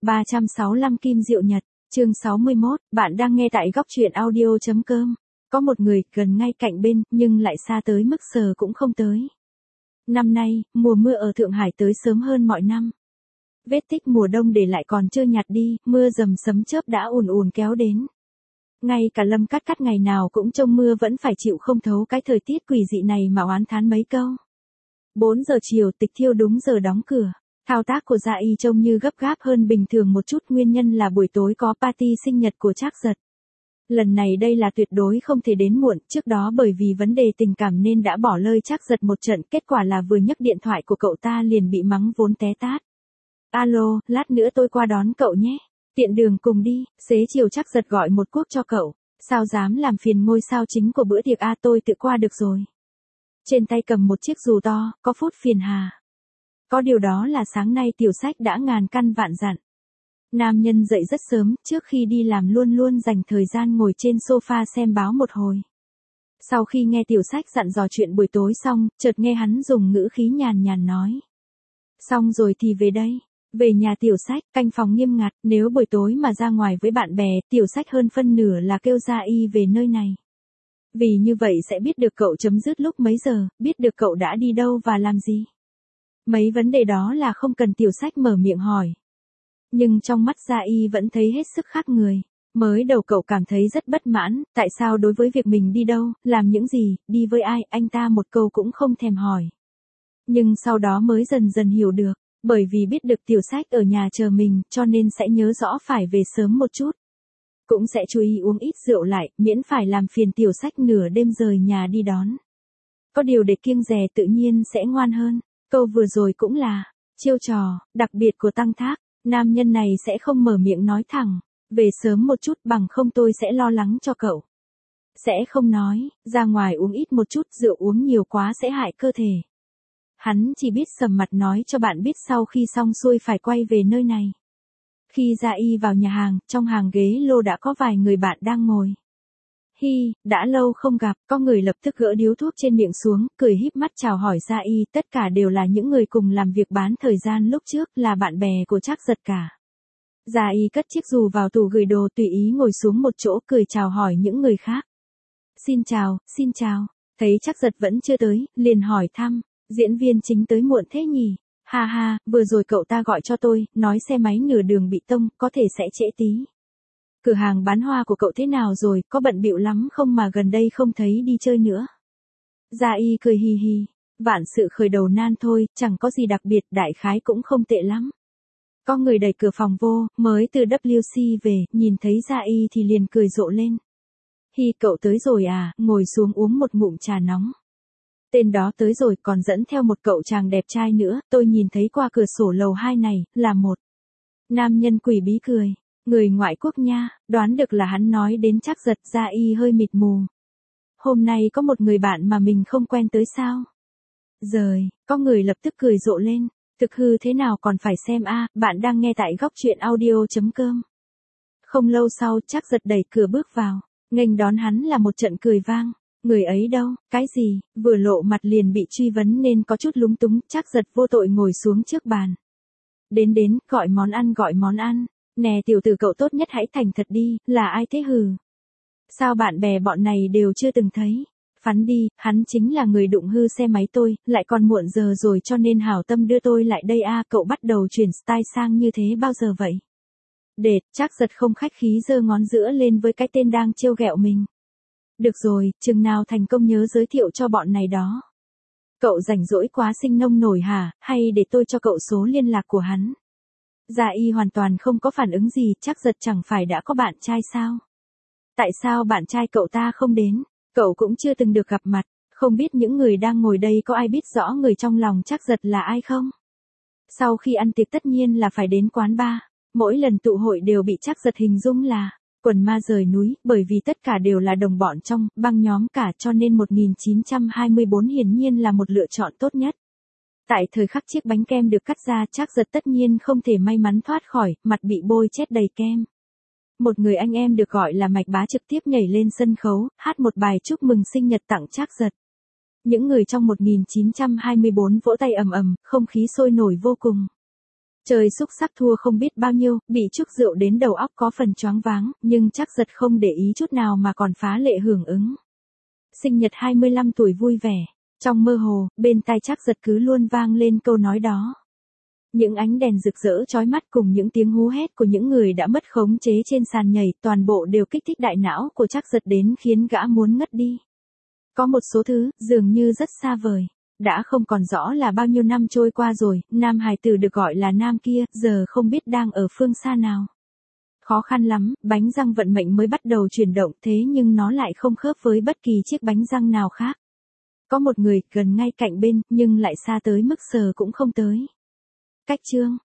365 Kim Diệu Nhật, chương 61, bạn đang nghe tại góc truyện audio.com. Có một người gần ngay cạnh bên, nhưng lại xa tới mức sờ cũng không tới. Năm nay, mùa mưa ở Thượng Hải tới sớm hơn mọi năm. Vết tích mùa đông để lại còn chưa nhạt đi, mưa rầm sấm chớp đã ùn ùn kéo đến. Ngay cả Lâm Cát Cát ngày nào cũng trông mưa vẫn phải chịu không thấu cái thời tiết quỷ dị này mà oán thán mấy câu. 4 giờ chiều Tịch Thiêu đúng giờ đóng cửa. Thao tác của Gia Y trông như gấp gáp hơn bình thường một chút, nguyên nhân là buổi tối có party sinh nhật của Trác Giật. Lần này đây là tuyệt đối không thể đến muộn, trước đó bởi vì vấn đề tình cảm nên đã bỏ lơi Trác Giật một trận, kết quả là vừa nhấc điện thoại của cậu ta liền bị mắng vốn té tát. Alo, lát nữa tôi qua đón cậu nhé. Tiện đường cùng đi. Xế chiều Trác Giật gọi một cuốc cho cậu. Sao dám làm phiền ngôi sao chính của bữa tiệc à, tôi tự qua được rồi. Trên tay cầm một chiếc dù to, có phút phiền hà. Có điều đó là sáng nay Tiểu Sách đã ngàn căn vạn dặn. Nam nhân dậy rất sớm, trước khi đi làm luôn luôn dành thời gian ngồi trên sofa xem báo một hồi. Sau khi nghe Tiểu Sách dặn dò chuyện buổi tối xong, chợt nghe hắn dùng ngữ khí nhàn nhàn nói. Xong rồi thì về đây. Về nhà Tiểu Sách, canh phòng nghiêm ngặt, nếu buổi tối mà ra ngoài với bạn bè, Tiểu Sách hơn phân nửa là kêu Gia Y về nơi này. Vì như vậy sẽ biết được cậu chấm dứt lúc mấy giờ, biết được cậu đã đi đâu và làm gì. Mấy vấn đề đó là không cần Tiểu Sách mở miệng hỏi. Nhưng trong mắt Gia Y vẫn thấy hết sức khác người. Mới đầu cậu cảm thấy rất bất mãn, tại sao đối với việc mình đi đâu, làm những gì, đi với ai, anh ta một câu cũng không thèm hỏi. Nhưng sau đó mới dần dần hiểu được, bởi vì biết được Tiểu Sách ở nhà chờ mình, cho nên sẽ nhớ rõ phải về sớm một chút. Cũng sẽ chú ý uống ít rượu lại, miễn phải làm phiền Tiểu Sách nửa đêm rời nhà đi đón. Có điều để kiêng dè tự nhiên sẽ ngoan hơn. Câu vừa rồi cũng là chiêu trò đặc biệt của Tăng Thác, nam nhân này sẽ không mở miệng nói thẳng, về sớm một chút bằng không tôi sẽ lo lắng cho cậu. Sẽ không nói, ra ngoài uống ít một chút, rượu uống nhiều quá sẽ hại cơ thể. Hắn chỉ biết sầm mặt nói cho bạn biết sau khi xong xuôi phải quay về nơi này. Khi Gia Y vào nhà hàng, trong hàng ghế lô đã có vài người bạn đang ngồi. Hi, đã lâu không gặp, có người lập tức gỡ điếu thuốc trên miệng xuống, cười híp mắt chào hỏi Gia Y, tất cả đều là những người cùng làm việc bán thời gian lúc trước, là bạn bè của Trác Giật cả. Gia Y cất chiếc dù vào tủ gửi đồ, tùy ý ngồi xuống một chỗ, cười chào hỏi những người khác. Xin chào, thấy Trác Giật vẫn chưa tới, liền hỏi thăm, diễn viên chính tới muộn thế nhỉ? Ha ha, vừa rồi cậu ta gọi cho tôi, nói xe máy nửa đường bị tông, có thể sẽ trễ tí. Cửa hàng bán hoa của cậu thế nào rồi, có bận bịu lắm không mà gần đây không thấy đi chơi nữa? Gia Y cười hì hì, vạn sự khởi đầu nan thôi, chẳng có gì đặc biệt, đại khái cũng không tệ lắm. Có người đẩy cửa phòng vô, mới từ WC về, nhìn thấy Gia Y thì liền cười rộ lên. Hi, cậu tới rồi à, ngồi xuống uống một ngụm trà nóng. Tên đó tới rồi còn dẫn theo một cậu chàng đẹp trai nữa, tôi nhìn thấy qua cửa sổ lầu 2 này, là một nam nhân quỷ bí cười. Người ngoại quốc nha, đoán được là hắn nói đến Trác Giật. Gia Y hơi mịt mù. Hôm nay có một người bạn mà mình không quen tới sao? Giời, có người lập tức cười rộ lên. Thực hư thế nào còn phải xem a, bạn đang nghe tại góc truyện audio.com. Không lâu sau Trác Giật đẩy cửa bước vào, nghênh đón hắn là một trận cười vang. Người ấy đâu, cái gì, vừa lộ mặt liền bị truy vấn nên có chút lúng túng, Trác Giật vô tội ngồi xuống trước bàn. Đến, gọi món ăn. Nè tiểu tử cậu tốt nhất hãy thành thật đi, là ai thế hừ? Sao bạn bè bọn này đều chưa từng thấy? Phắn đi, hắn chính là người đụng hư xe máy tôi, lại còn muộn giờ rồi cho nên hảo tâm đưa tôi lại đây a. Cậu bắt đầu chuyển style sang như thế bao giờ vậy? Đệt, Trác Giật không khách khí giơ ngón giữa lên với cái tên đang trêu ghẹo mình. Được rồi, chừng nào thành công nhớ giới thiệu cho bọn này đó. Cậu rảnh rỗi quá sinh nông nổi hả, hay để tôi cho cậu số liên lạc của hắn? Gia Y hoàn toàn không có phản ứng gì, Trác Giật chẳng phải đã có bạn trai sao? Tại sao bạn trai cậu ta không đến? Cậu cũng chưa từng được gặp mặt, không biết những người đang ngồi đây có ai biết rõ người trong lòng Trác Giật là ai không? Sau khi ăn tiệc tất nhiên là phải đến quán bar, mỗi lần tụ hội đều bị Trác Giật hình dung là quần ma rời núi, bởi vì tất cả đều là đồng bọn trong băng nhóm cả, cho nên 1924 hiển nhiên là một lựa chọn tốt nhất. Tại thời khắc chiếc bánh kem được cắt ra, Trác Giật tất nhiên không thể may mắn thoát khỏi, mặt bị bôi chét đầy kem. Một người anh em được gọi là Mạch Bá trực tiếp nhảy lên sân khấu, hát một bài chúc mừng sinh nhật tặng Trác Giật. Những người trong 1924 vỗ tay ầm ầm, không khí sôi nổi vô cùng. Chơi xúc sắc thua không biết bao nhiêu, bị trúc rượu đến đầu óc có phần choáng váng, nhưng chắc giật không để ý chút nào mà còn phá lệ hưởng ứng. Sinh nhật 25 tuổi vui vẻ. Trong mơ hồ, bên tai chắc giật cứ luôn vang lên câu nói đó. Những ánh đèn rực rỡ chói mắt cùng những tiếng hú hét của những người đã mất khống chế trên sàn nhảy, toàn bộ đều kích thích đại não của chắc giật đến khiến gã muốn ngất đi. Có một số thứ, dường như rất xa vời. Đã không còn rõ là bao nhiêu năm trôi qua rồi, nam hài tử được gọi là nam kia, giờ không biết đang ở phương xa nào. Khó khăn lắm, bánh răng vận mệnh mới bắt đầu chuyển động, thế nhưng nó lại không khớp với bất kỳ chiếc bánh răng nào khác. Có một người gần ngay cạnh bên, nhưng lại xa tới mức sờ cũng không tới. Cách chương